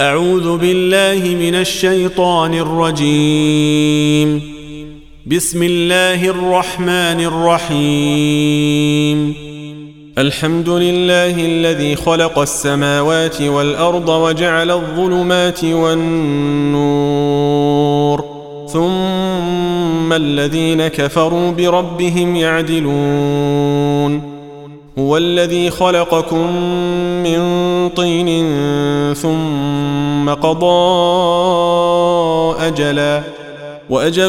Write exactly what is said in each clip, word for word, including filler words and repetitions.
أعوذ بالله من الشيطان الرجيم. بسم الله الرحمن الرحيم. الحمد لله الذي خلق السماوات والأرض وجعل الظلمات والنور ثم الذين كفروا بربهم يعدلون. هو الذي خلقكم من طين ثم قضى أجلا وأجل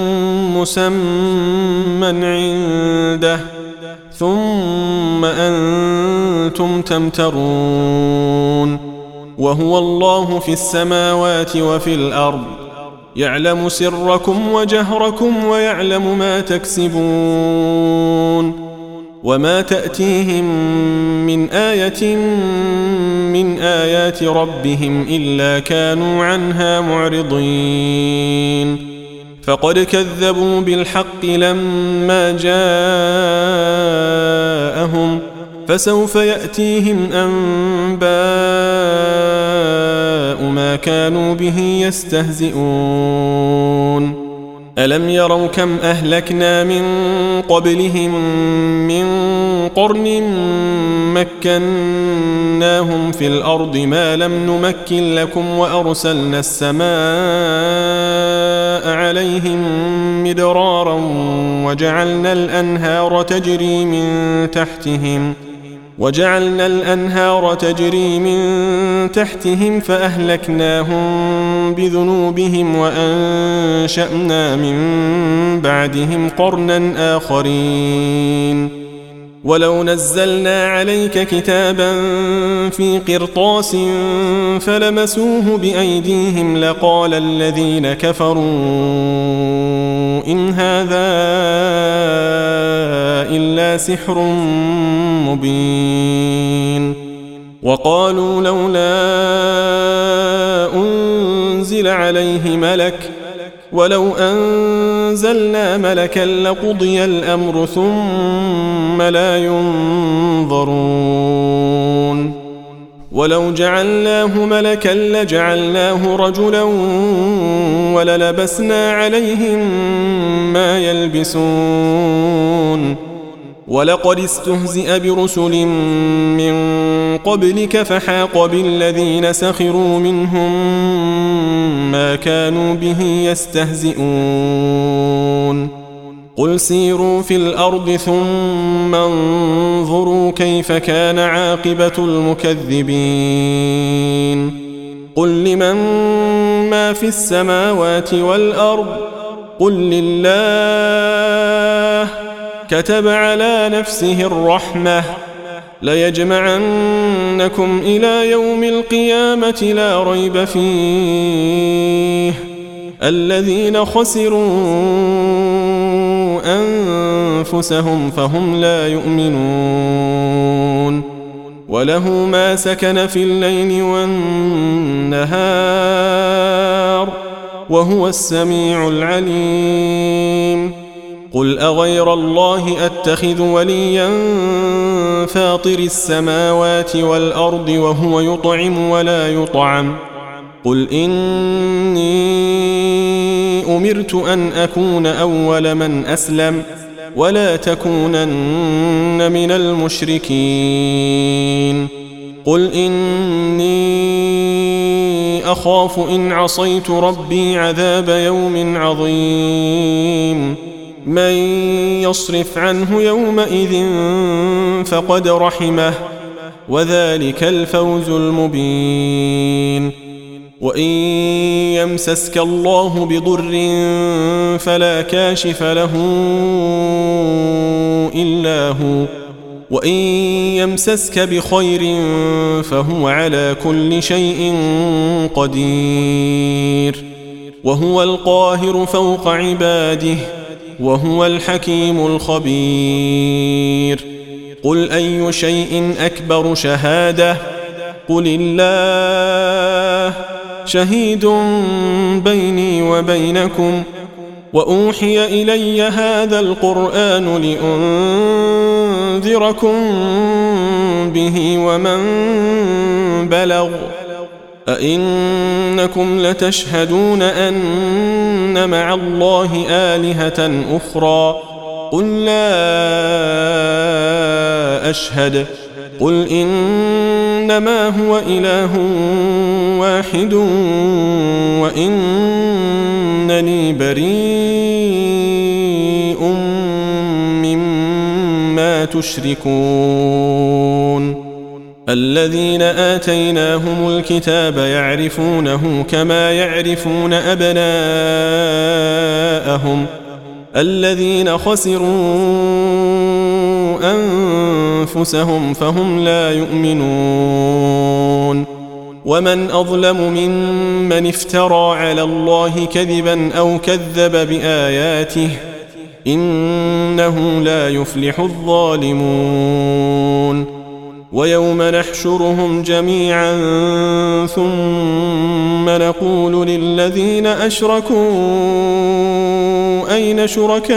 مسمى عنده ثم أنتم تمترون. وهو الله في السماوات وفي الأرض يعلم سركم وجهركم ويعلم ما تكسبون. وما تأتيهم من آية من آيات ربهم إلا كانوا عنها معرضين. فقد كذبوا بالحق لما جاءهم فسوف يأتيهم أنباء ما كانوا به يستهزئون. ألم يروا كم أهلكنا من قبلهم من قرن مكناهم في الأرض ما لم نمكن لكم وأرسلنا السماء عليهم مدرارا وجعلنا الأنهار تجري من تحتهم وجعلنا الأنهار تجري من تحتهم فأهلكناهم بذنوبهم وأنشأنا من بعدهم قرنا آخرين. ولو نزلنا عليك كتابا في قرطاس فلمسوه بأيديهم لقال الذين كفروا إن هذا إلا سحر مبين. وقالوا لولا أنزل عليه ملك ولو أنزلنا ملكا لقضي الأمر ثم لا ينظرون. ولو جعلناه ملكا لجعلناه رجلا وللبسنا عليهم ما يلبسون. ولقد استهزئ برسل من قبلك فحاق بالذين سخروا منهم ما كانوا به يستهزئون. قل سيروا في الأرض ثم انظروا كيف كان عاقبة المكذبين. قل لمن ما في السماوات والأرض قل لله كتب على نفسه الرحمة ليجمعنكم إلى يوم القيامة لا ريب فيه الذين خسروا أنفسهم فهم لا يؤمنون. وله ما سكن في الليل والنهار وهو السميع العليم. قل أغير الله أتخذ وليا فاطر السماوات والأرض وهو يطعم ولا يطعم قل إني أمرت أن أكون أول من أسلم ولا تكونن من المشركين. قل إني أخاف إن عصيت ربي عذاب يوم عظيم. من يصرف عنه يومئذ فقد رحمه وذلك الفوز المبين. وإن يمسسك الله بضر فلا كاشف له إلا هو وإن يمسسك بخير فهو على كل شيء قدير. وهو القاهر فوق عباده وهو الحكيم الخبير. قل أي شيء أكبر شهادة قل الله شهيد بيني وبينكم وأوحي إلي هذا القرآن لأنذركم به ومن بلغ أئنكم لتشهدون أن مع الله آلهة أخرى قل لا أشهد قل إنما هو إله واحد وإنني بريء مما تشركون الذين آتيناهم الكتاب يعرفونه كما يعرفون أبناءهم الذين خسروا أنفسهم فهم لا يؤمنون ومن أظلم ممن افترى على الله كذبا أو كذب بآياته إنه لا يفلح الظالمون ويوم نحشرهم جميعا ثم نقول للذين أشركوا أين شركاؤكم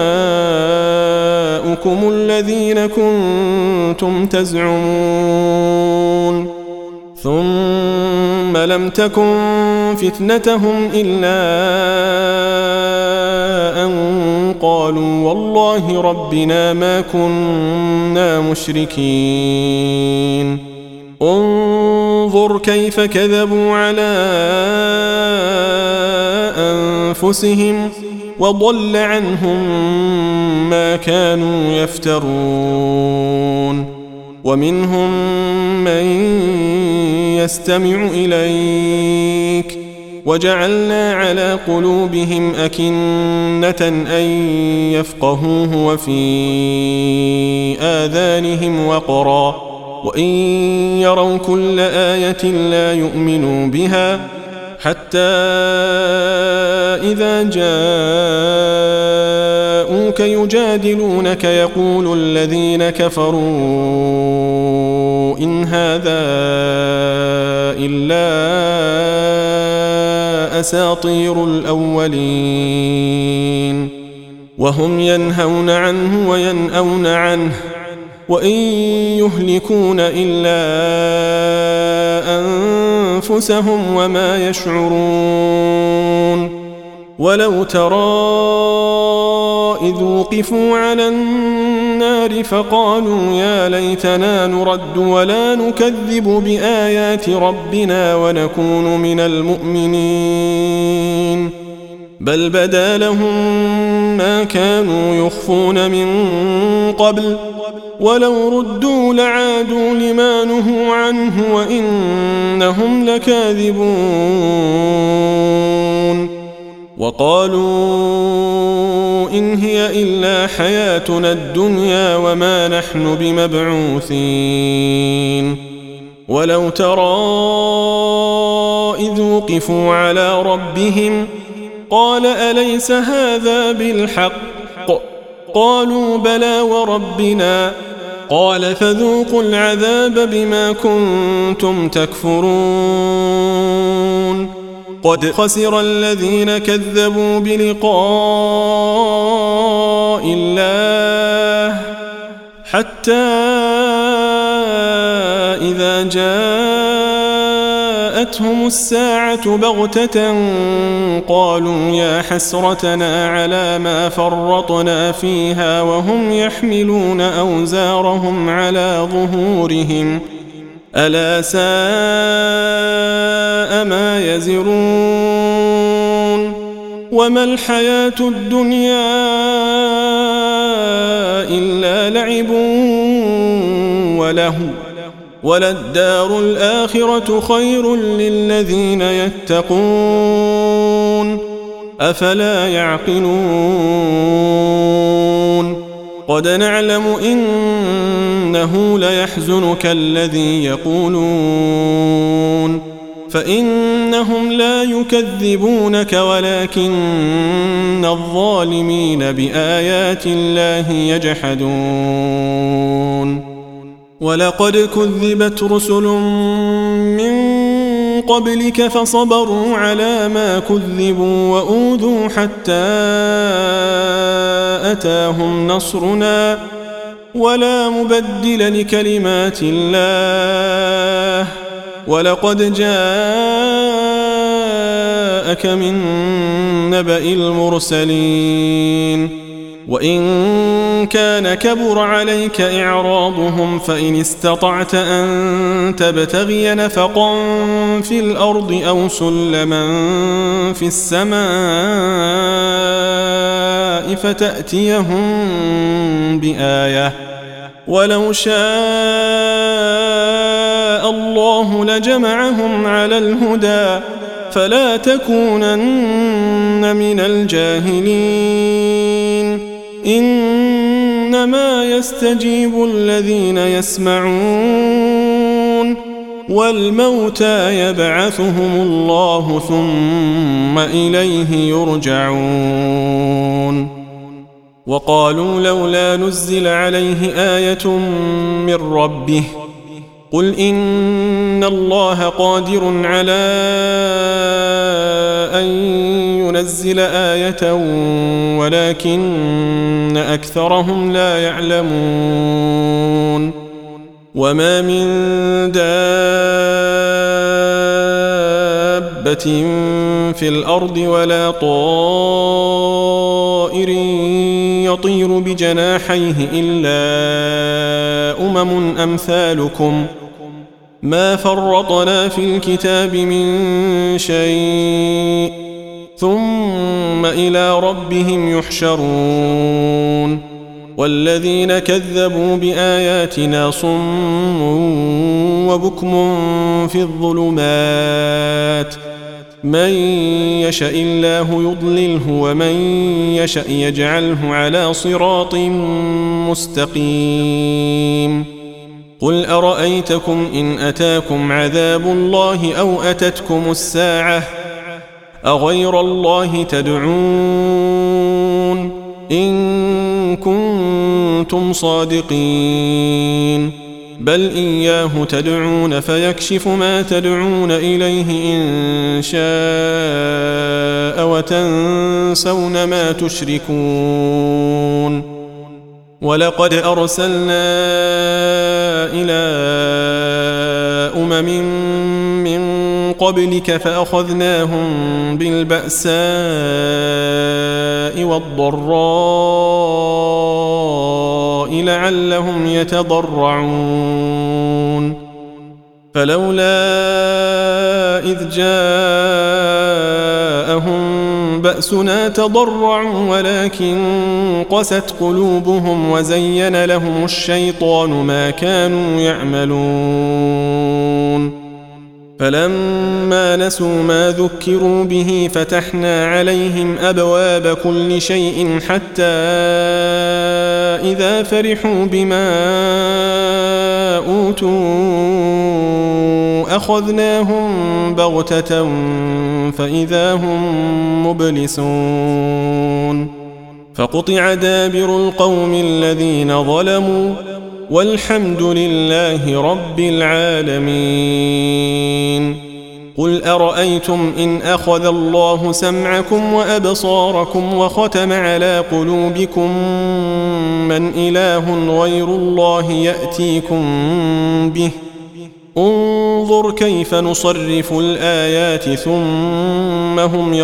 الذين كنتم تزعمون ثم لم تكن فتنتهم إلا أن قالوا والله ربنا ما كنا مشركين انظر كيف كذبوا على أنفسهم وضل عنهم ما كانوا يفترون ومنهم من يستمع إليك وجعلنا على قلوبهم أكنة أن يفقهوه وفي آذانهم وقرا وإن يروا كل آية لا يؤمنوا بها حتى إذا جاءوك يجادلونك يقول الذين كفروا إن هذا إلا أساطير الأولين وهم ينهون عنه وينأون عنه وإن يهلكون إلا أنفسهم وما يشعرون ولو ترى إذ وقفوا على النار فقالوا يا ليتنا نرد ولا نكذب بآيات ربنا ونكون من المؤمنين بل بدا لهم ما كانوا يخفون من قبل ولو ردوا لعادوا لما نهوا عنه وإنهم لكاذبون وقالوا إن هي إلا حياتنا الدنيا وما نحن بمبعوثين ولو ترى إذ وقفوا على ربهم قال أليس هذا بالحق قالوا بلى وربنا قال فذوقوا العذاب بما كنتم تكفرون قد خسر الذين كذبوا بلقاء الله حتى إذا جاءتهم الساعة بغتة قالوا يا حسرتنا على ما فرطنا فيها وهم يحملون أوزارهم على ظهورهم ألا ساء ما يزرون وما الحياة الدنيا إلا لعب وله وللدار الآخرة خير للذين يتقون أفلا يعقلون قد نعلم إنه ليحزنك الذي يقولون فإنهم لا يكذبونك ولكن الظالمين بآيات الله يجحدون ولقد كذبت رسل من قبلك فصبروا على ما كذبوا وأوذوا حتى أتاهم نصرنا ولا مبدل لكلمات الله ولقد جاءك من نبأ المرسلين وإن كان كبر عليك إعراضهم فإن استطعت أن تبتغي نفقا في الأرض أو سلما في السماء فتأتيهم بآية ولو شاء الله لجمعهم على الهدى فلا تكونن من الجاهلين إنما يستجيب الذين يسمعون والموتى يبعثهم الله ثم إليه يرجعون وقالوا لولا نزل عليه آية من ربه قل إن الله قادر على أن ينزل آية ولكن أكثرهم لا يعلمون وما من دابة في الأرض ولا طائر يطير بجناحيه إلا أمم أمثالكم ما فرطنا في الكتاب من شيء ثم إلى ربهم يحشرون والذين كذبوا بآياتنا صم وبكم في الظلمات من يشاء الله يضلله ومن يشاء يجعله على صراط مستقيم قل أرأيتكم إن أتاكم عذاب الله أو أتتكم الساعة أغير الله تدعون إن كنتم صادقين بل إياه تدعون فيكشف ما تدعون إليه إن شاء وتنسون ما تشركون ولقد أرسلنا إلى أمم من قبلك فأخذناهم بالبأساء والضراء لعلهم يتضرعون فلولا إذ جاءهم بأسنا تضرعوا ولكن قست قلوبهم وزين لهم الشيطان ما كانوا يعملون فلما نسوا ما ذكروا به فتحنا عليهم أبواب كل شيء حتى إذا فرحوا بما أوتوا أخذناهم بغتة فإذا هم مبلسون فقطع دابر القوم الذين ظلموا والحمد لله رب العالمين قل أرأيتم إن أخذ الله سمعكم وأبصاركم وختم على قلوبكم من إله غير الله يأتيكم به انظر كيف نصرف الآيات ثم هم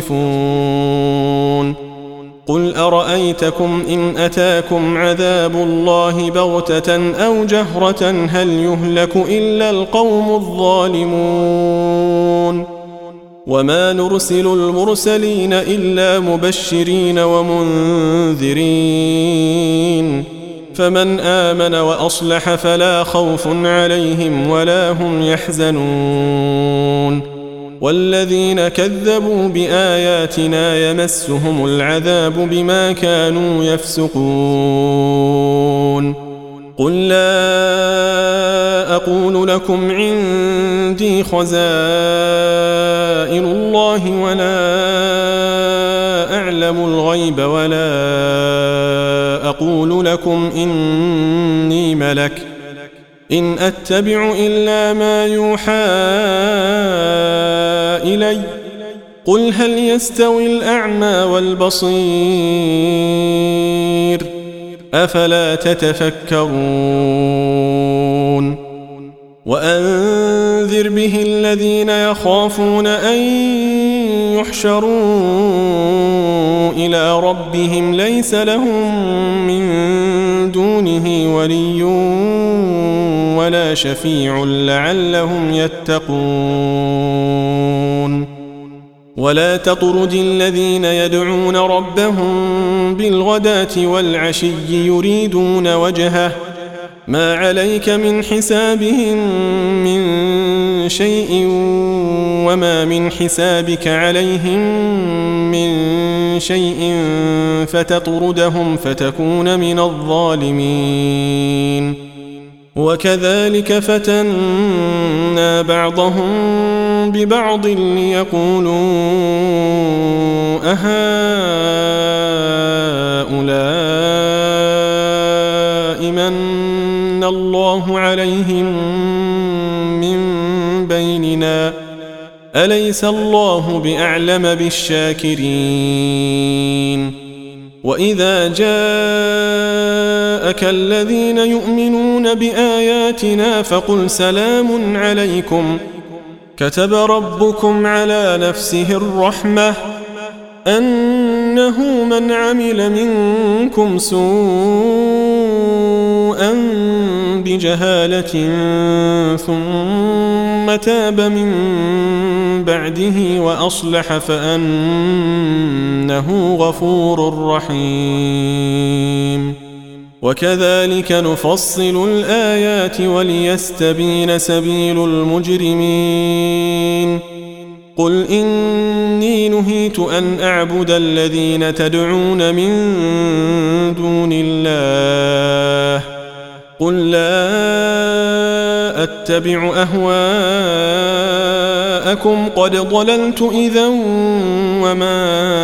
يصدفون قل أرأيتكم إن أتاكم عذاب الله بغتة أو جهرة هل يهلك إلا القوم الظالمون وما نرسل المرسلين إلا مبشرين ومنذرين فمن آمن وأصلح فلا خوف عليهم ولا هم يحزنون والذين كذبوا بآياتنا يمسهم العذاب بما كانوا يفسقون قل لا أقول لكم عندي خزائن الله ولا أعلم الغيب ولا أقول لكم إني ملك إن أتبع إلا ما يوحى إلي قل هل يستوي الأعمى والبصير أفلا تتفكرون وأنزلنا وأنذر به الذين يخافون أن يحشروا إلى ربهم ليس لهم من دونه ولي ولا شفيع لعلهم يتقون ولا تطرد الذين يدعون ربهم بالغداة والعشي يريدون وجهه ما عليك من حسابهم من شيء وما من حسابك عليهم من شيء فتطردهم فتكون من الظالمين وكذلك فتنا بعضهم ببعض ليقولوا أهؤلاء من الله عليهم من بيننا أليس الله بأعلم بالشاكرين وإذا جاءك الذين يؤمنون بآياتنا فقل سلام عليكم كتب ربكم على نفسه الرحمة أنه من عمل منكم سوءا بجهالة ثم تاب من بعده وأصلح فأنه غفور رحيم وكذلك نفصل الآيات وليستبين سبيل المجرمين قل إني نهيت أن أعبد الذين تدعون من دون الله قل لا أتبع أهواءكم قد ضللت إذا وما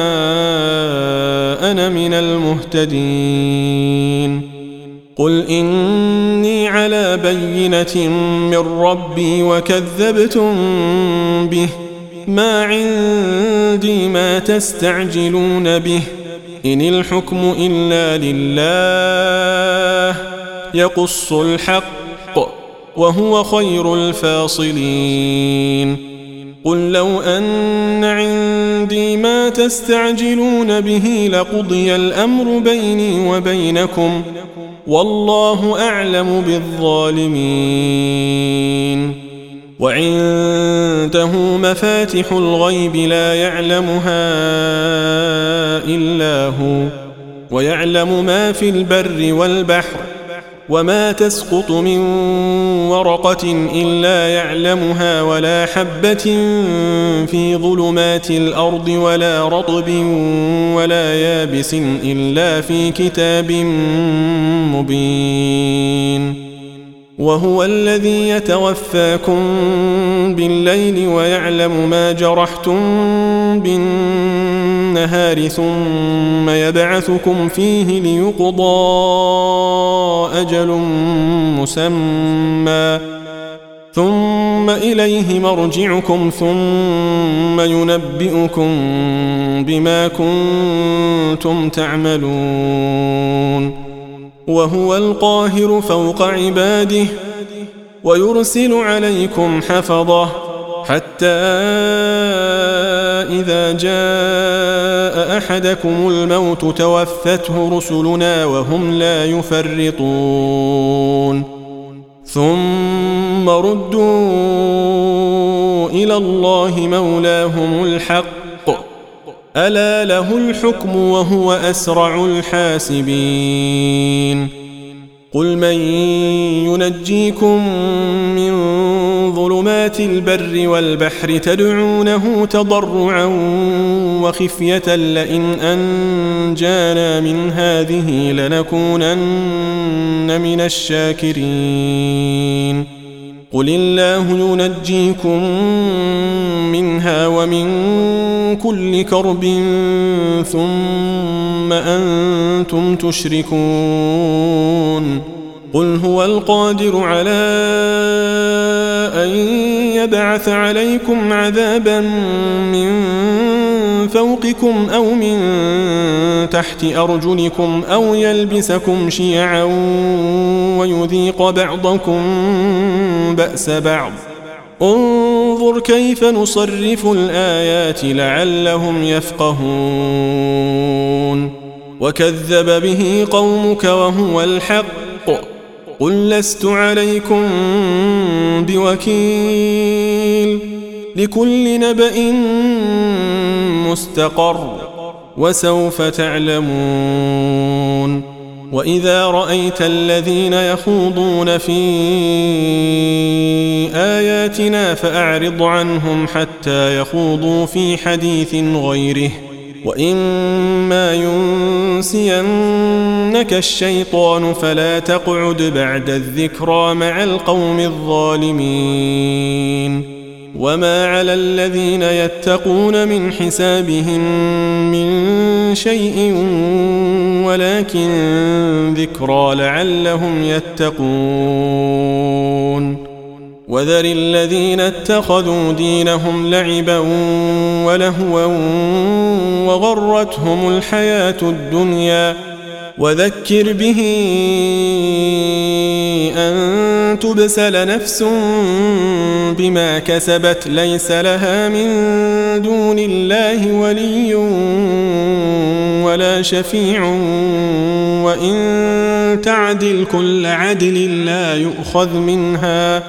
أنا من المهتدين قل إني على بينة من ربي وكذبتم به ما عندي ما تستعجلون به إن الحكم إلا لله يقص الحق وهو خير الفاصلين قل لو أن عندي ما تستعجلون به لقضي الأمر بيني وبينكم والله أعلم بالظالمين وعنده مفاتح الغيب لا يعلمها إلا هو ويعلم ما في البر والبحر وما تسقط من ورقة إلا يعلمها ولا حبة في ظلمات الأرض ولا رطب ولا يابس إلا في كتاب مبين وهو الذي يتوفاكم بالليل ويعلم ما جرحتم بالنهار ثم يبعثكم فيه ليقضى أجل مسمى ثم إليه مرجعكم ثم ينبئكم بما كنتم تعملون وهو القاهر فوق عباده ويرسل عليكم حفظه حتى إذا جاء أحدكم الموت توفته رسلنا وهم لا يفرطون ثم ردوا إلى الله مولاهم الحق ألا له الحكم وهو أسرع الحاسبين قل من ينجيكم من ظلمات البر والبحر تدعونه تضرعا وخفية لئن أنجانا من هذه لنكونن من الشاكرين قل الله ينجيكم منها ومن كل كرب ثم أنتم تشركون قل هو القادر على أن يبعث عليكم عذابا من فوقكم أو من تحت أرجلكم أو يلبسكم شيعا ويذيق بعضكم بأس بعض انظر كيف نصرف الآيات لعلهم يفقهون وكذب به قومك وهو الحق قل لست عليكم بوكيل لكل نبأ مستقر وسوف تعلمون وإذا رأيت الذين يخوضون في آياتنا فأعرض عنهم حتى يخوضوا في حديث غيره وإما ينسينك الشيطان فلا تقعد بعد الذكرى مع القوم الظالمين وما على الذين يتقون من حسابهم من شيء ولكن ذكرى لعلهم يتقون وذر الذين اتخذوا دينهم لعبا ولهوا وغرتهم الحياة الدنيا وذكر به أن تبسل نفس بما كسبت ليس لها من دون الله ولي ولا شفيع وإن تعدل كل عدل لا يؤخذ منها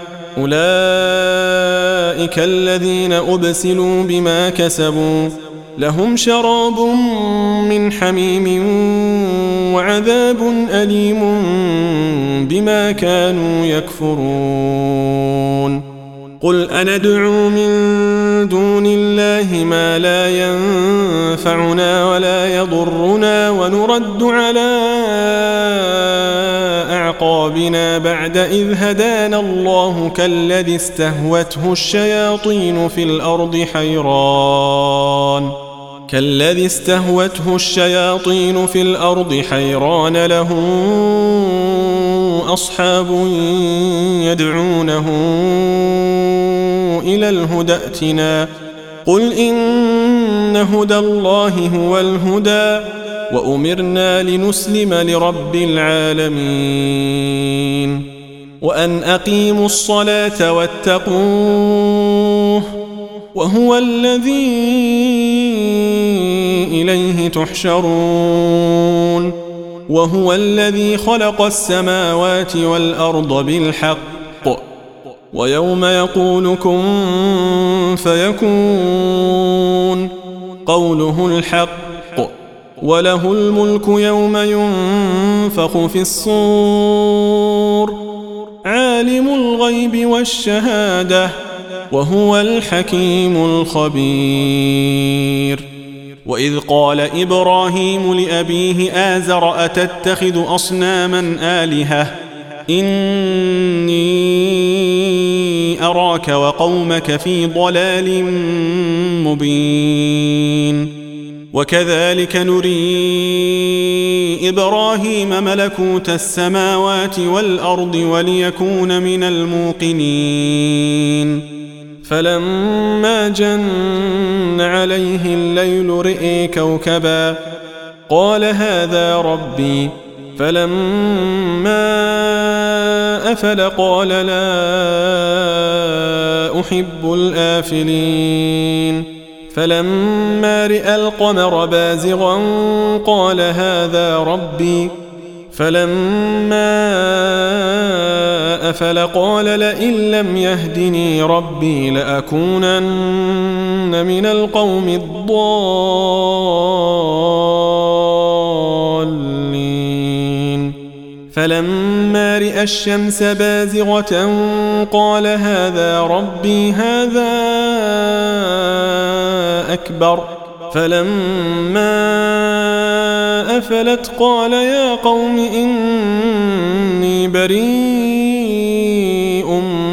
أولئك الذين أبسلوا بما كسبوا لهم شراب من حميم وعذاب أليم بما كانوا يكفرون قل أندعو من دون الله ما لا ينفعنا ولا يضرنا ونرد على أعقابنا بعد إذ هدانا الله كالذي استهوته الشياطين في الأرض حيران كالذي استهوته الشياطين في الأرض حيران له أصحاب يدعونه إلى الهدى ائتنا قل إن هدى الله هو الهدى وأمرنا لنسلم لرب العالمين وأن أقيموا الصلاة واتقوه وهو الذي إليه تحشرون وهو الذي خلق السماوات والأرض بالحق ويوم يقول كن فيكون قوله الحق وله الملك يوم ينفخ في الصور عالم الغيب والشهادة وهو الحكيم الخبير وإذ قال إبراهيم لأبيه آزر أتتخذ أصناما آلهة إني أراك وقومك في ضلال مبين وكذلك نري إبراهيم ملكوت السماوات والأرض وليكون من الموقنين فلما جن عليه الليل رئي كوكبا قال هذا ربي فلما أفل قال لا أحب الآفلين فلما رئى القمر بازغا قال هذا ربي فلما أفل قال لئن لم يهدني ربي لأكونن من القوم الضالين فلما رئى الشمس بازغة قال هذا ربي هذا أكبر فلما أفلت قال يا قوم إني بريء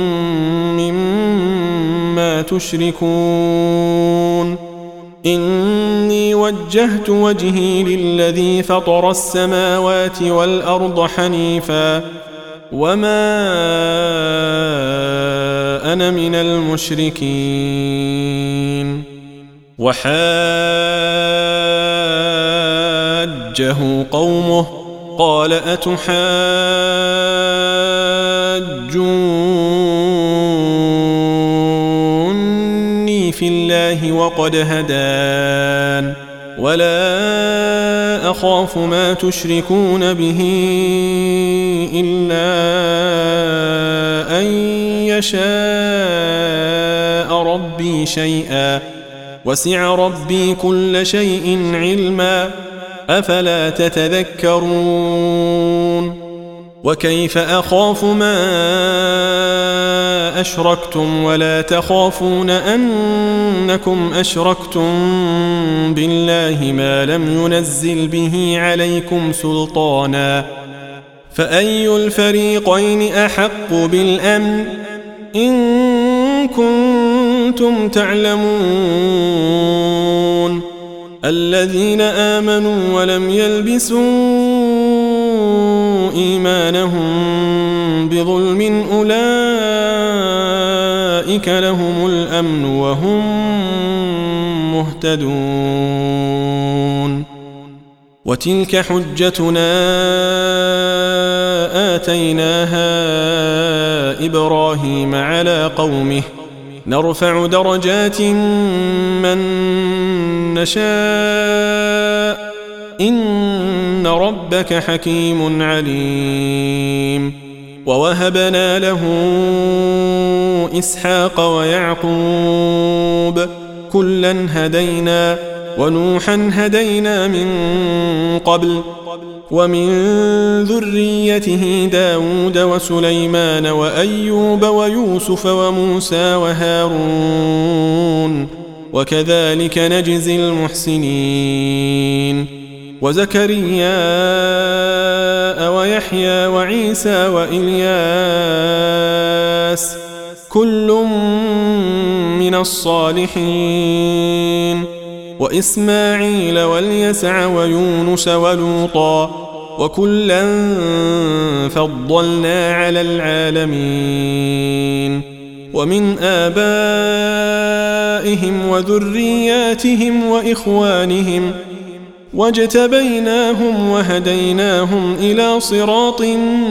مما تشركون إني وجهت وجهي للذي فطر السماوات والأرض حنيفا وما أنا من المشركين وحاجه قومه قال أتحاجون الله وقد هدان ولا أخاف ما تشركون به إلا أن يشاء ربي شيئا وسع ربي كل شيء علما أفلا تتذكرون وكيف أخاف ما أشركتم ولا تخافون أنكم أشركتم بالله ما لم ينزل به عليكم سلطانا فأي الفريقين أحق بالأمن إن كنتم تعلمون الذين آمنوا ولم يلبسوا إيمانهم بظلم أولئك لهم الأمن وهم مهتدون وتلك حجتنا آتيناها إبراهيم على قومه نرفع درجات من نشاء إن ربك حكيم عليم ووهبنا له إسحاق ويعقوب كلا هدينا ونوحا هدينا من قبل ومن ذريته داود وسليمان وأيوب ويوسف وموسى وهارون وكذلك نجزي المحسنين وزكريا ويحيى وعيسى وإلياس كل من الصالحين وإسماعيل واليسع ويونس ولوطا وكلا فضلنا على العالمين ومن آبائهم وذرياتهم وإخوانهم واجتبيناهم وهديناهم إلى صراط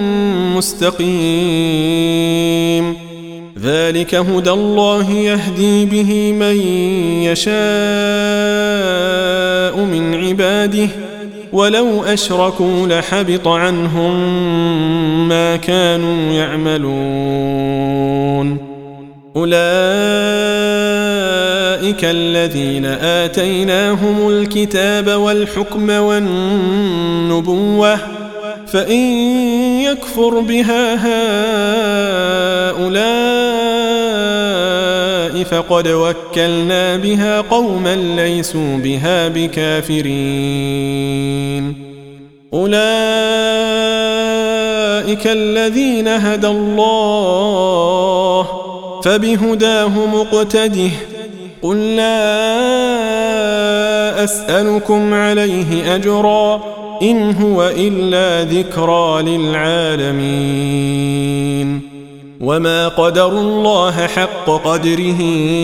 مستقيم ذلك هدى الله يهدي به من يشاء من عباده ولو أشركوا لحبط عنهم ما كانوا يعملون أولئك الذين آتيناهم الكتاب والحكم والنبوة فإن يكفر بها هؤلاء فقد وكلنا بها قوما ليسوا بها بكافرين أولئك الذين هدى الله فبهداه مقتده قل لا أسألكم عليه أجرا إن هو إلا ذكرى للعالمين وما قدروا الله حق قدره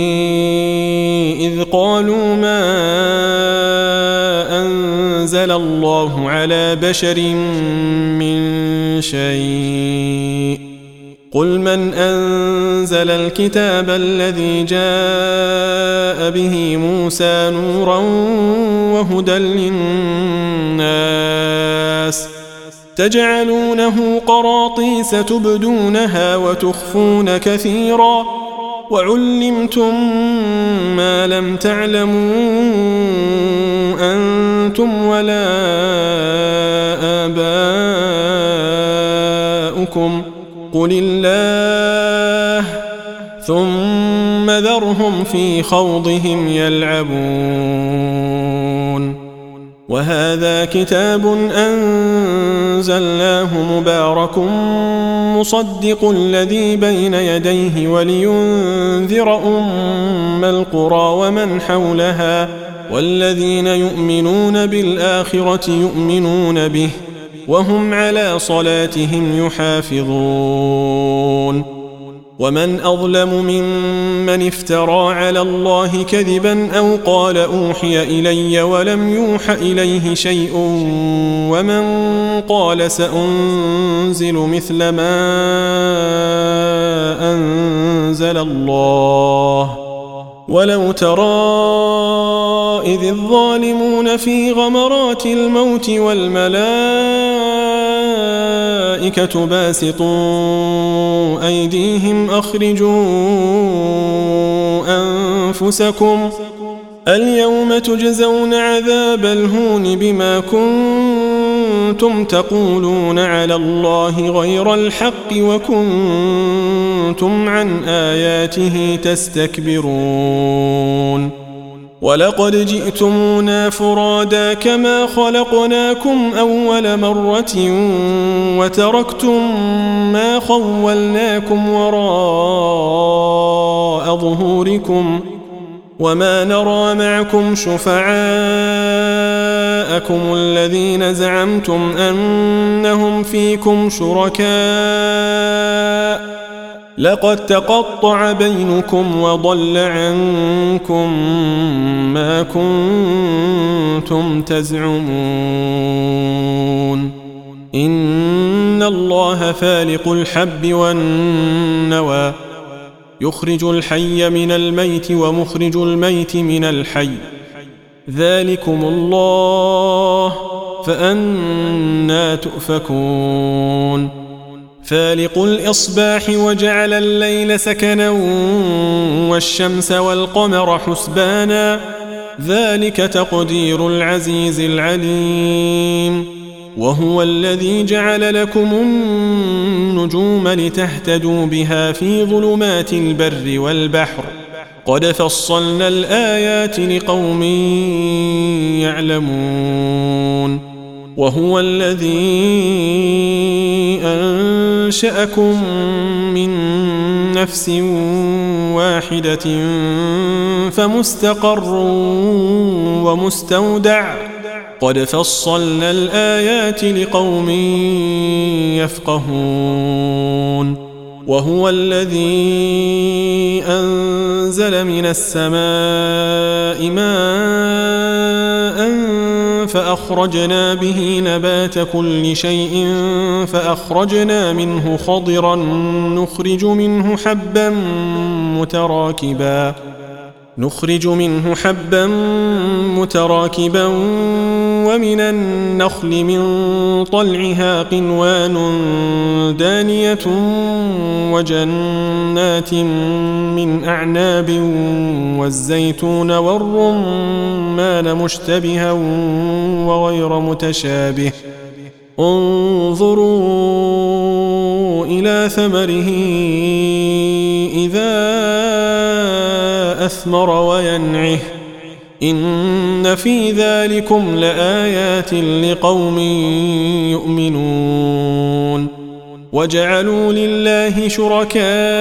إذ قالوا ما أنزل الله على بشر من شيء قل من أنزل الكتاب الذي جاء به موسى نورا وهدى للناس تجعلونه قراطيس تبدونها وتخفون كثيرا وعلمتم ما لم تعلموا أنتم ولا آباؤكم قل الله ثم ذرهم في خوضهم يلعبون وهذا كتاب أنزلناه مبارك مصدق الذي بين يديه ولينذر أم القرى ومن حولها والذين يؤمنون بالآخرة يؤمنون به وهم على صلاتهم يحافظون ومن أظلم ممن افترى على الله كذبا أو قال أوحي إلي ولم يوح إليه شيء ومن قال سأنزل مثل ما أنزل الله ولو ترى إذ الظالمون في غمرات الموت والملائكة باسطوا أيديهم أخرجوا أنفسكم اليوم تجزون عذاب الهون بما كنتم تقولون على الله غير الحق وكنتم عن آياته تستكبرون ولقد جئتمونا فرادا كما خلقناكم أول مرة وتركتم ما خولناكم وراء ظهوركم وما نرى معكم شفعاءكم الذين زعمتم أنهم فيكم شركاء لقد تقطع بينكم وضل عنكم ما كنتم تزعمون إن الله فالق الحب والنوى يخرج الحي من الميت ومخرج الميت من الحي ذلكم الله فأنى تؤفكون فالق الإصباح وجعل الليل سكنا والشمس والقمر حسبانا ذلك تقدير العزيز العليم وهو الذي جعل لكم النجوم لتهتدوا بها في ظلمات البر والبحر قد فصلنا الآيات لقوم يعلمون وهو الذي أنشأكم من نفس واحدة فمستقر ومستودع قد فصلنا الآيات لقوم يفقهون وهو الذي أنزل من السماء ماء فأخرجنا به نبات كل شيء فأخرجنا منه خضرا نخرج منه حبا متراكبا نخرج منه حبا متراكبا ومن النخل من طلعها قنوان دانية وجنات من أعناب والزيتون والرمان مشتبها وغير متشابه انظروا إلى ثمره إذا أثمر وينعه إن في ذلكم لآيات لقوم يؤمنون وجعلوا لله شركاء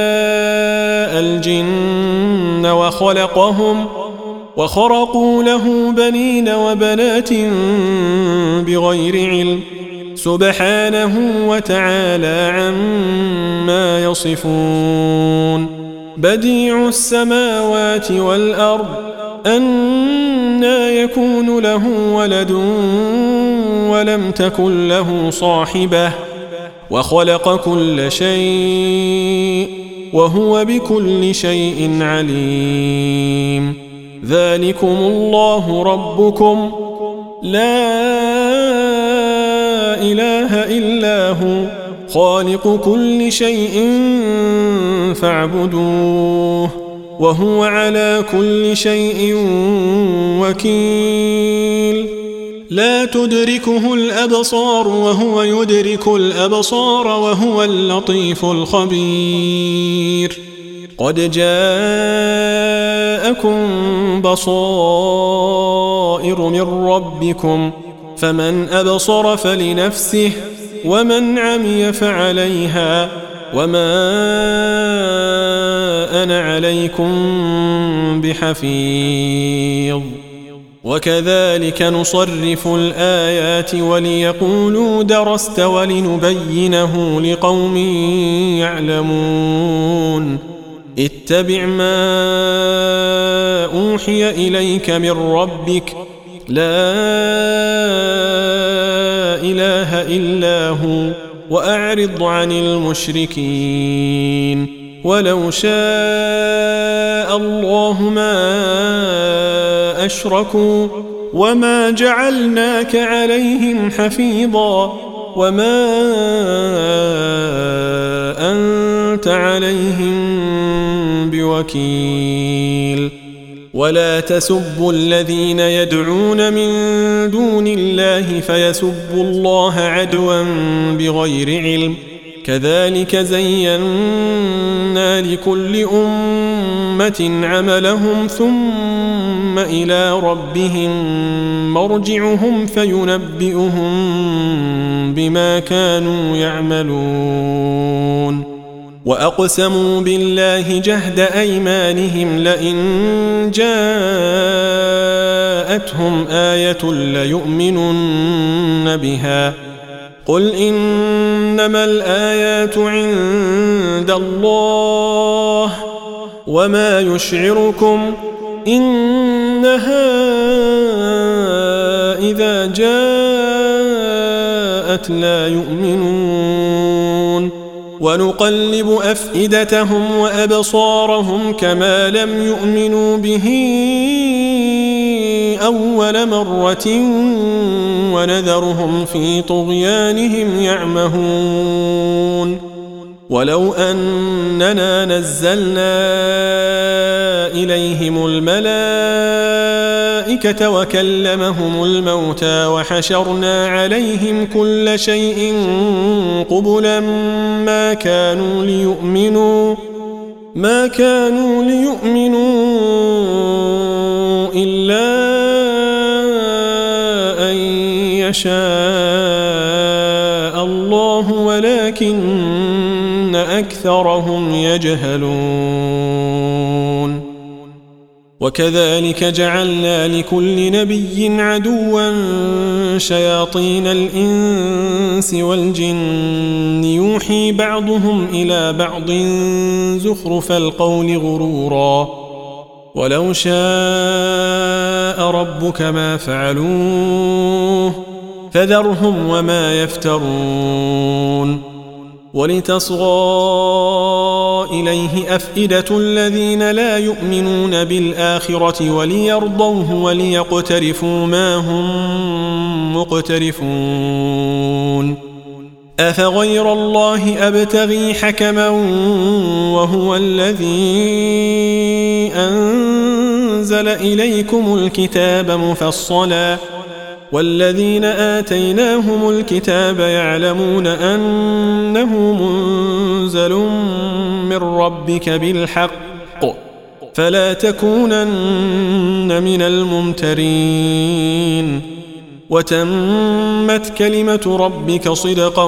الجن وخلقهم وخرقوا له بنين وبنات بغير علم سبحانه وتعالى عما يصفون بديع السماوات والأرض أنى يكون له ولد ولم تكن له صاحبة وخلق كل شيء وهو بكل شيء عليم ذلكم الله ربكم لا إله إلا هو خالق كل شيء فاعبدوه وهو على كل شيء وكيل لا تدركه الأبصار وهو يدرك الأبصار وهو اللطيف الخبير قد جاءكم بصائر من ربكم فمن أبصر فلنفسه ومن عمي فعليها وما أنا عليكم بحفيظ وكذلك نصرف الآيات وليقولوا درست ولنبينه لقوم يعلمون اتبع ما أوحي إليك من ربك لا إله إلا هو وأعرض عن المشركين ولو شاء الله ما أشركوا وما جعلناك عليهم حفيظا وما أنت عليهم بوكيل ولا تسبوا الذين يدعون من دون الله فيسبوا الله عدوا بغير علم كذلك زينا لكل أمة عملهم ثم إلى ربهم مرجعهم فينبئهم بما كانوا يعملون وأقسموا بالله جهد أيمانهم لئن جاءتهم آية ليؤمنن بها قل إنما الآيات عند الله وما يشعركم إنها إذا جاءت لا يؤمنون ونقلب أفئدتهم وأبصارهم كما لم يؤمنوا به أول مرة ونذرهم في طغيانهم يعمهون ولو أننا نزلنا إليهم الملائكة وكلمهم الموتى وحشرنا عليهم كل شيء قبلا ما كانوا ليؤمنوا ما كانوا ليؤمنوا إلا أن يشاء الله ولكن أكثرهم يجهلون وكذلك جعلنا لكل نبي عدوا شياطين الإنس والجن يوحي بعضهم إلى بعض زخرف القول غرورا ولو شاء ربك ما فعلوه فذرهم وما يفترون ولتصغى إليه أفئدة الذين لا يؤمنون بالآخرة وليرضوه وليقترفوا ما هم مقترفون أفغير الله أبتغي حكما وهو الذي أنزل إليكم الكتاب مفصلا والذين آتيناهم الكتاب يعلمون أنه منزل من ربك بالحق فلا تكونن من الممترين وتمت كلمة ربك صدقا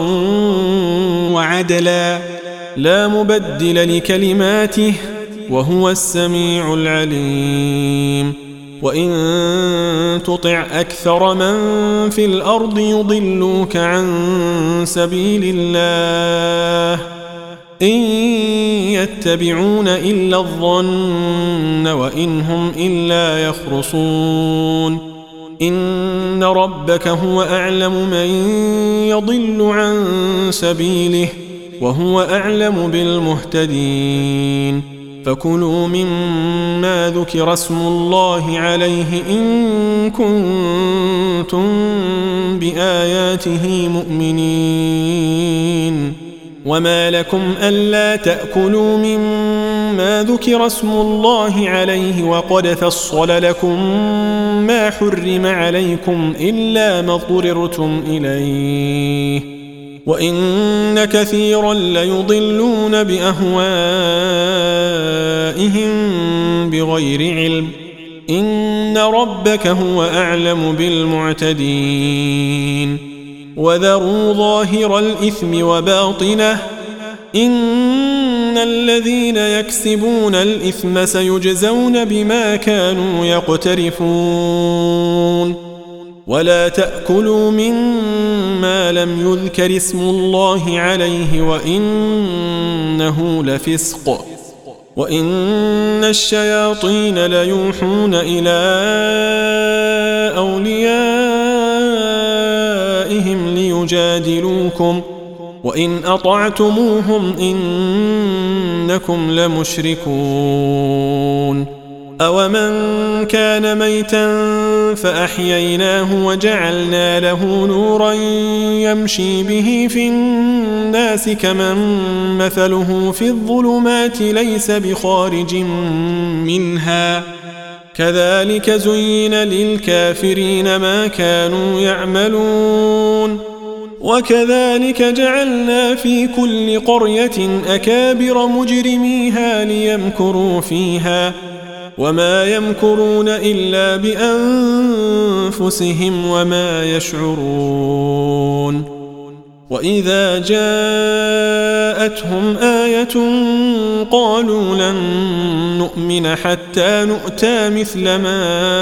وعدلا لا مبدل لكلماته وهو السميع العليم وإن تطع أكثر من في الأرض يضلوك عن سبيل الله إن يتبعون إلا الظن وإن هم إلا يخرصون إن ربك هو أعلم من يضل عن سبيله وهو أعلم بالمهتدين فكلوا مما ذكر اسم الله عليه إن كنتم بآياته مؤمنين وما لكم ألا تأكلوا مما ذكر اسم الله عليه وقد فصل لكم ما حرم عليكم إلا ما اضطررتم إليه وإن كثيرا ليضلون بأهوائهم بغير علم إن ربك هو أعلم بالمعتدين وذروا ظاهر الإثم وباطنه إن الذين يكسبون الإثم سيجزون بما كانوا يقترفون ولا تأكلوا مما لم يذكر اسم الله عليه وإنه لفسق وإن الشياطين ليوحون إلى أوليائهم ليجادلوكم وإن أطعتموهم إنكم لمشركون أومن كان ميتا فأحييناه وجعلنا له نورا يمشي به في الناس كمن مثله في الظلمات ليس بخارج منها كذلك زين للكافرين ما كانوا يعملون وكذلك جعلنا في كل قرية أكابر مجرميها ليمكروا فيها وما يمكرون إلا بأنفسهم وما يشعرون وإذا جاءتهم آية قالوا لن نؤمن حتى نؤتى مثل ما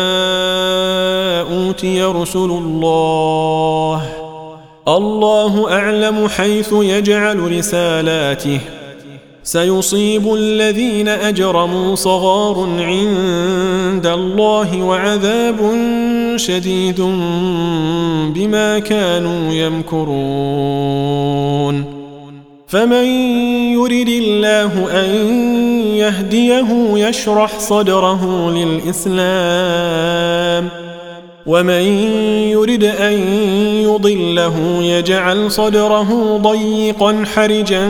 أوتي رسل الله الله أعلم حيث يجعل رسالاته سيصيب الذين أجرموا صغار عند الله وعذاب شديد بما كانوا يمكرون فمن يرد الله أن يهديه يشرح صدره للإسلام ومن يرد أن يضله يجعل صدره ضيقا حرجا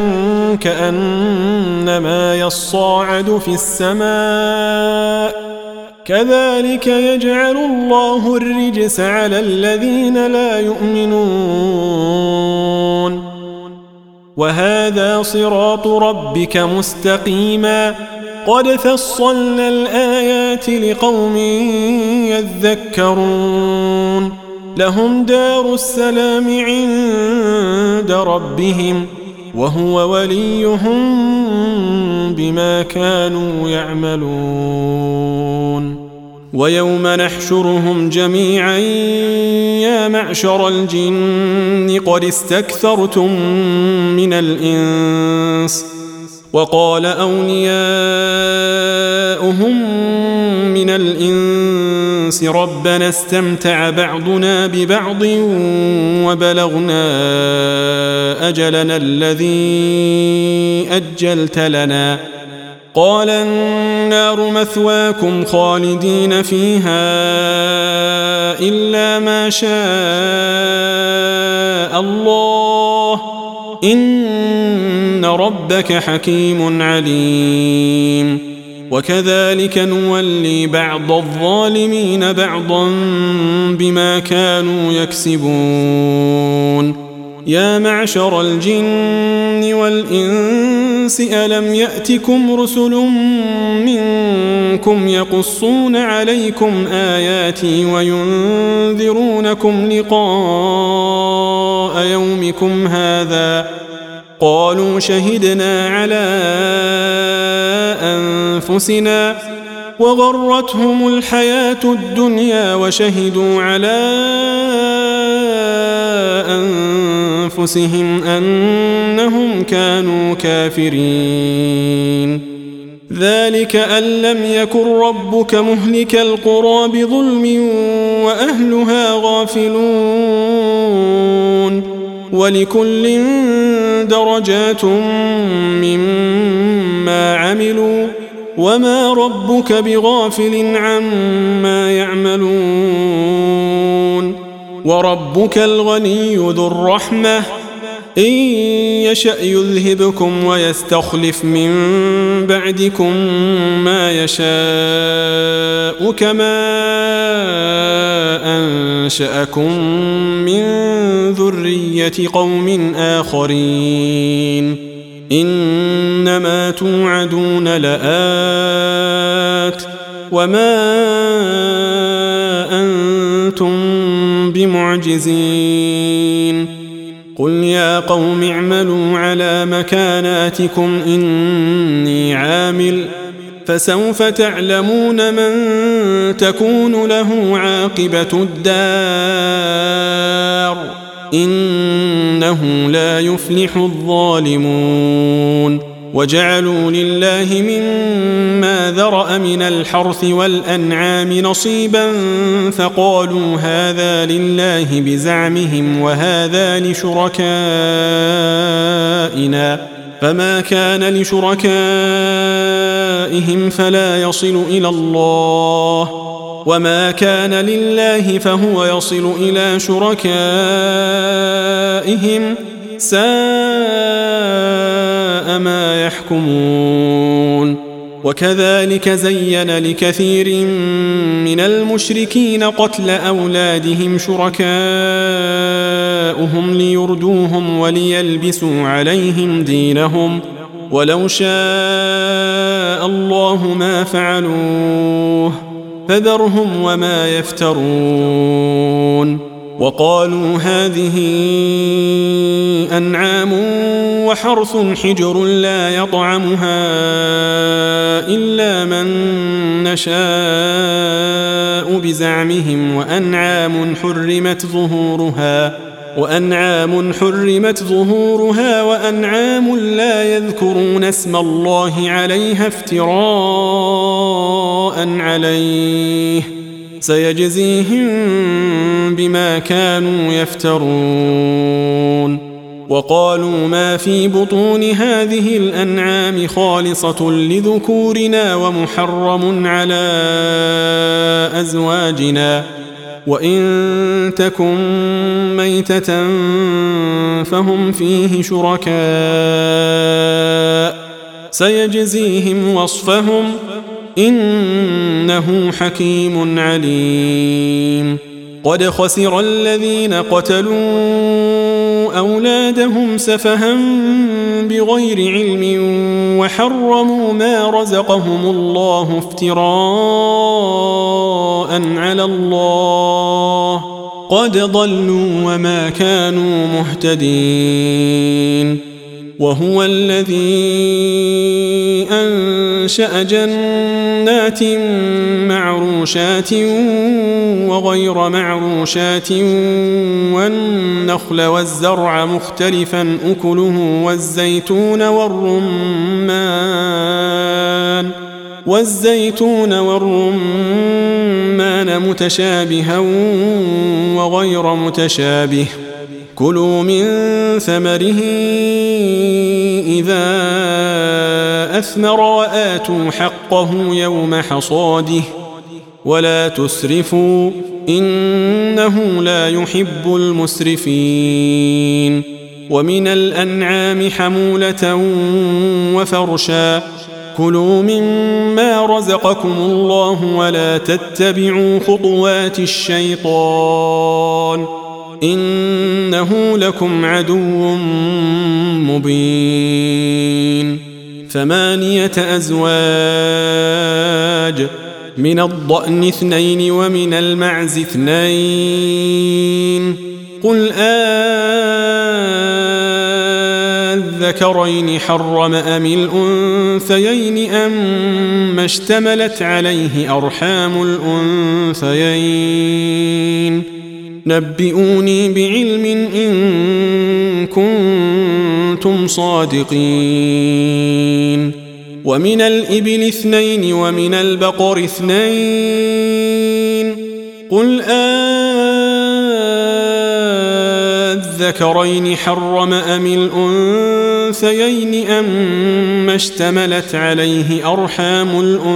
كأنما يصاعد في السماء كذلك يجعل الله الرجس على الذين لا يؤمنون وهذا صراط ربك مستقيما قد فصلنا الآيات لقوم يذكرون لهم دار السلام عند ربهم وهو وليهم بما كانوا يعملون ويوم نحشرهم جميعا يا معشر الجن قد استكثرتم من الإنس وقال أولياؤهم من الإنس ربنا استمتع بعضنا ببعض وبلغنا أجلنا الذي أجلت لنا قال النار مثواكم خالدين فيها إلا ما شاء الله إن ربك حكيم عليم وكذلك نولي بعض الظالمين بعضا بما كانوا يكسبون يا معشر الجن والإنس ألم يأتكم رسل منكم يقصون عليكم آياتي وينذرونكم لقاء يومكم هذا قالوا شهدنا على أنفسنا وغرتهم الحياة الدنيا وشهدوا على أنفسهم أنهم كانوا كافرين ذلك أن لم يكن ربك مهلك القرى بظلم وأهلها غافلون ولكل درجات مما عملوا وما ربك بغافل عما يعملون وربك الغني ذو الرحمة إن يشأ يذهبكم ويستخلف من بعدكم ما يشاء كما أنشأكم من ذرية قوم آخرين إنما توعدون لآت وما أنتم بمعجزين قل يا قوم اعملوا على مكاناتكم إني عامل فسوف تعلمون من تكون له عاقبة الدار إنه لا يفلح الظالمون وجعلوا لله مما ذرأ من الحرث والأنعام نصيبا فقالوا هذا لله بزعمهم وهذا لشركائنا فما كان لشركائهم فلا يصل إلى الله وما كان لله فهو يصل إلى شركائهم ساء ما يحكمون. وكذلك زين لكثير من المشركين قتل أولادهم شركاؤهم ليردوهم وليلبسوا عليهم دينهم ولو شاء الله ما فعلوه فذرهم وما يفترون. وقالوا هذه أنعام وحرث حجر لا يطعمها إلا من نشاء بزعمهم وأنعام حرمت ظهورها وأنعام حرمت ظهورها وأنعام لا يذكرون اسم الله عليها افتراء عليه سيجزيهم بما كانوا يفترون. وقالوا ما في بطون هذه الأنعام خالصة لذكورنا ومحرم على أزواجنا وإن تكن ميتة فهم فيه شركاء سيجزيهم وصفهم إنه حكيم عليم. قد خسر الذين قتلوا أولادهم سفها بغير علم وحرموا ما رزقهم الله افتراء على الله قد ضلوا وما كانوا مهتدين. وهو الذي أنشأ جنات معروشات وغير معروشات والنخل والزرع مختلفا أكله والزيتون والرمان والزيتون والرمان متشابها وغير متشابه كلوا من ثمره إذا أثمر وآتوا حقه يوم حصاده ولا تسرفوا إنه لا يحب المسرفين. ومن الأنعام حمولة وفرشا كلوا مما رزقكم الله ولا تتبعوا خطوات الشيطان إنه لكم عدو مبين. ثمانية أزواج من الضأن اثنين ومن المعز اثنين قل أذكرين حرم أم الأنثيين أم اشتملت عليه أرحام الأنثيين نبئوني بعلم إن كنتم صادقين. ومن الإبل اثنين ومن البقر اثنين قل أذكرين حرم أم الأنثيين أم اشتملت عليه أرحام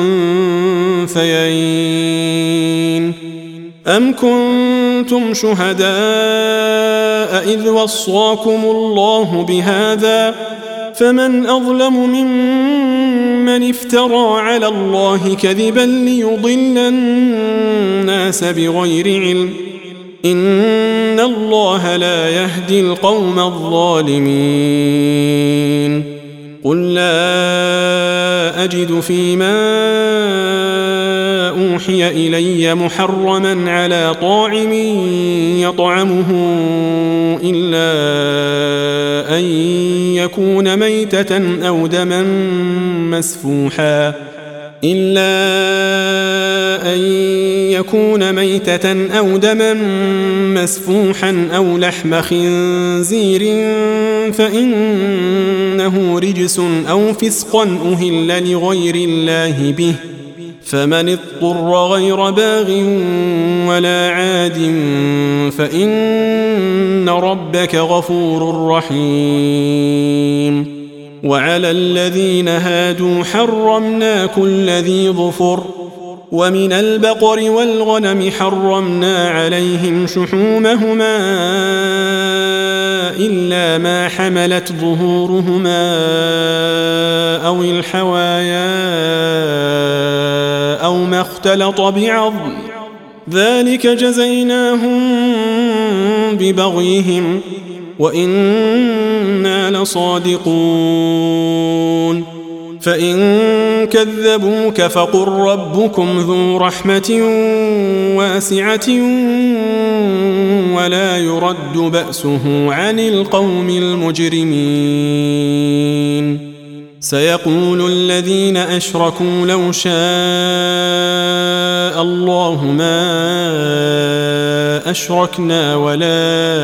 الأنثيين أم كنتم شهداء إذ وصاكم الله بهذا فمن أظلم ممن افترى على الله كذبا ليضل الناس بغير علم إن الله لا يهدي القوم الظالمين. قل لا أجد فيما أوحي إلي محرما على طاعم يطعمه إلا أن يكون ميتة أو دما مسفوحا إلا أن يكون ميتة أو دما مسفوحا أو لحم خنزير فإنه رجس أو فسقا أهل لغير الله به، فمن اضطر غير باغ ولا عاد فإن ربك غفور رحيم. وعلى الذين هادوا حرمنا كل ذي ظفر، ومن البقر والغنم حرمنا عليهم شحومهما إلا ما حملت ظهورهما أو الحوايا أو ما اختلط بعظم، ذلك جزيناهم ببغيهم وإنا لصادقون. فإن كذبوك فقل ربكم ذو رحمة واسعة ولا يرد بأسه عن القوم المجرمين. سيقول الذين أشركوا لو شاء الله ما أشركنا ولا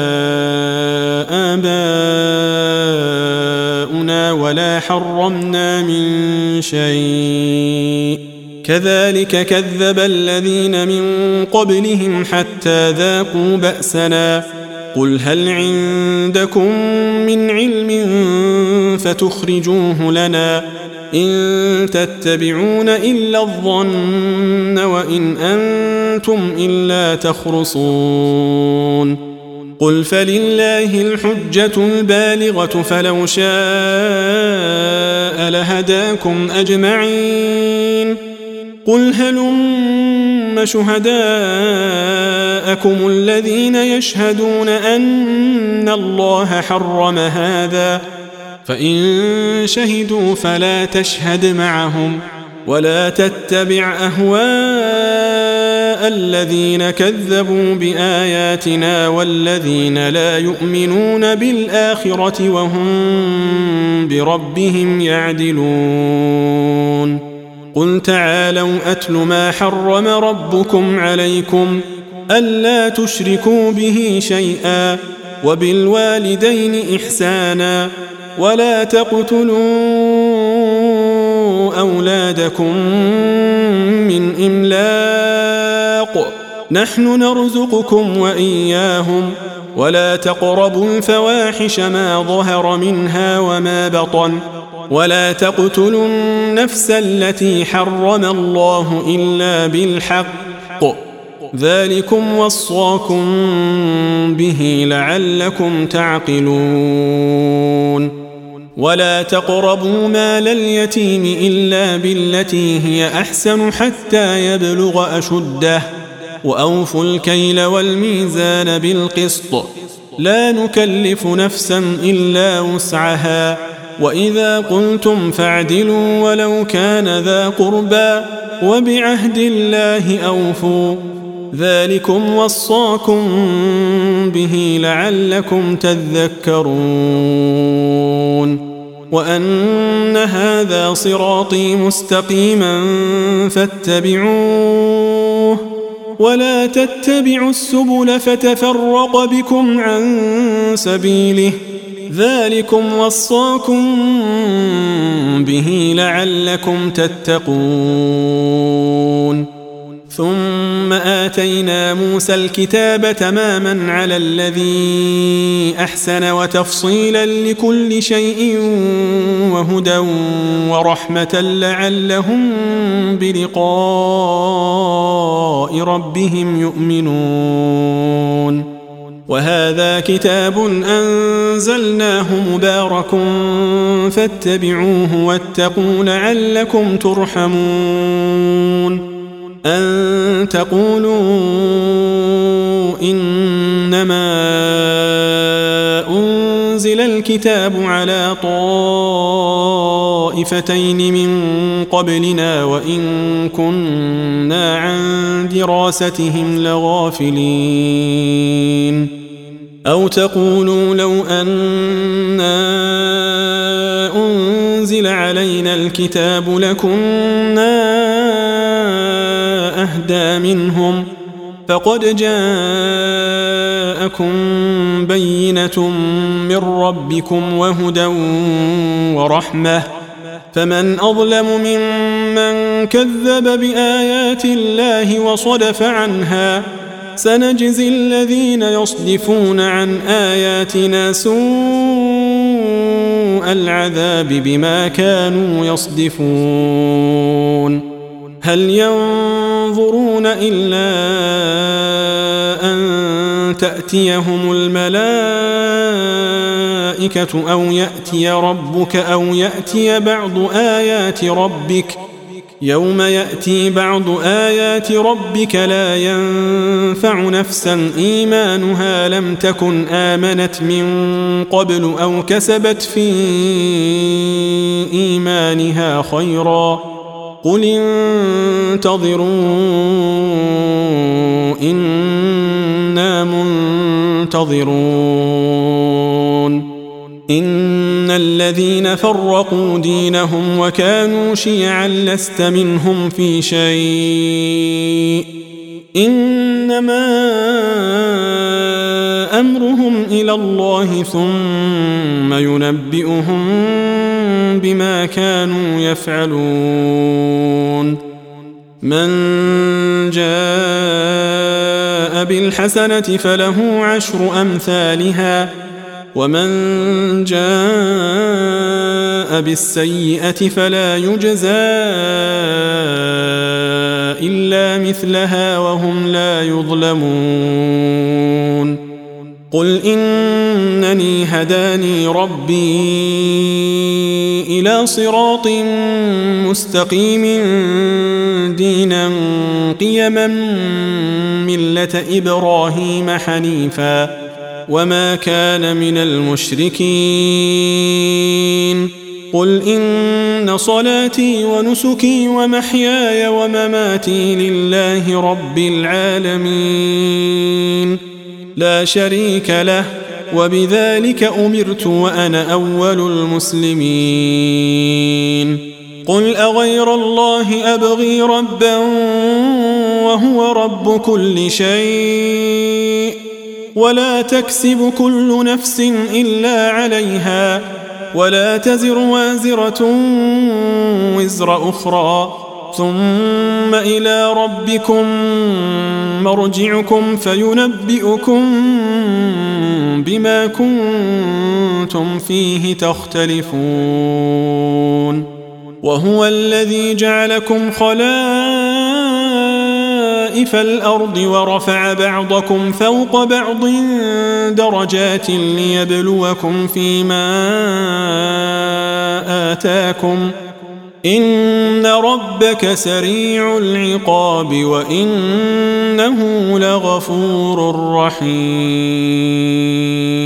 آباؤنا ولا حرمنا من شيء، كذلك كذب الذين من قبلهم حتى ذاقوا بأسنا. قل هل عندكم من علم فتخرجوه لنا؟ إن تتبعون إلا الظن وإن أنتم إلا تخرصون. قل فلله الحجة البالغة فلو شاء لهداكم أجمعين. قل هلم شهداءكم الذين يشهدون أن الله حرم هذا، فإن شهدوا فلا تشهد معهم ولا تتبع أهواء الذين كذبوا بآياتنا والذين لا يؤمنون بالآخرة وهم بربهم يعدلون. قل تعالوا أتل ما حرم ربكم عليكم ألا تشركوا به شيئا وبالوالدين إحسانا ولا تقتلوا أولادكم من إملاق نحن نرزقكم وإياهم ولا تقربوا الفواحش ما ظهر منها وما بطن ولا تقتلوا النفس التي حرم الله إلا بالحق ذلكم وصاكم به لعلكم تعقلون. ولا تقربوا مال اليتيم إلا بالتي هي أحسن حتى يبلغ أشده وأوفوا الكيل والميزان بالقسط لا نكلف نفسا إلا وسعها وإذا قلتم فاعدلوا ولو كان ذا قربى وبعهد الله أوفوا ذلكم وصاكم به لعلكم تذكرون. وأن هذا صراطي مستقيما فاتبعوه ولا تتبعوا السبل فتفرق بكم عن سبيله ذلكم وصاكم به لعلكم تتقون. ثم آتينا موسى الكتاب تماما على الذي أحسن وتفصيلا لكل شيء وهدى ورحمة لعلهم بلقاء ربهم يؤمنون. وهذا كتاب أنزلناه مبارك فاتبعوه واتقوا لعلكم ترحمون. أن تقولوا إنما أنزل الكتاب على طائفتين من قبلنا وإن كنا عن دراستهم لغافلين. أو تقولوا لو أنا أنزل أنزل علينا الكتاب لكنا أهدى منهم فقد جاءكم بينة من ربكم وهدى ورحمة فمن أظلم ممن كذب بآيات الله وصدف عنها سنجزي الذين يصدفون عن آياتنا سوء العذاب بما كانوا يصدفون هل ينظرون إلا أن تأتيهم الملائكة أو يأتي ربك أو يأتي بعض آيات ربك يوم يأتي بعض آيات ربك لا ينفع نفسا إيمانها لم تكن آمنت من قبل أو كسبت في إيمانها خيرا قل انتظروا إنا منتظرون إن الذين فرقوا دينهم وكانوا شيعا لست منهم في شيء إنما أمرهم إلى الله ثم ينبئهم بما كانوا يفعلون من جاء بالحسنة فله عشر أمثالها ومن جاء بالسيئة فلا يجزى إلا مثلها وهم لا يظلمون قل إنني هداني ربي إلى صراط مستقيم دينا قيما ملة إبراهيم حنيفا وما كان من المشركين قل إن صلاتي ونسكي ومحياي ومماتي لله رب العالمين لا شريك له وبذلك أمرت وأنا أول المسلمين قل أغير الله أبغي ربا وهو رب كل شيء ولا تكسب كل نفس إلا عليها ولا تزر وازرة وزر أخرى ثم إلى ربكم مرجعكم فينبئكم بما كنتم فيه تختلفون وهو الذي جعلكم خلائف الأرض ورفع بعضكم فوق بعض درجات ليبلوكم فيما آتاكم إن ربك سريع العقاب وإنه لغفور رحيم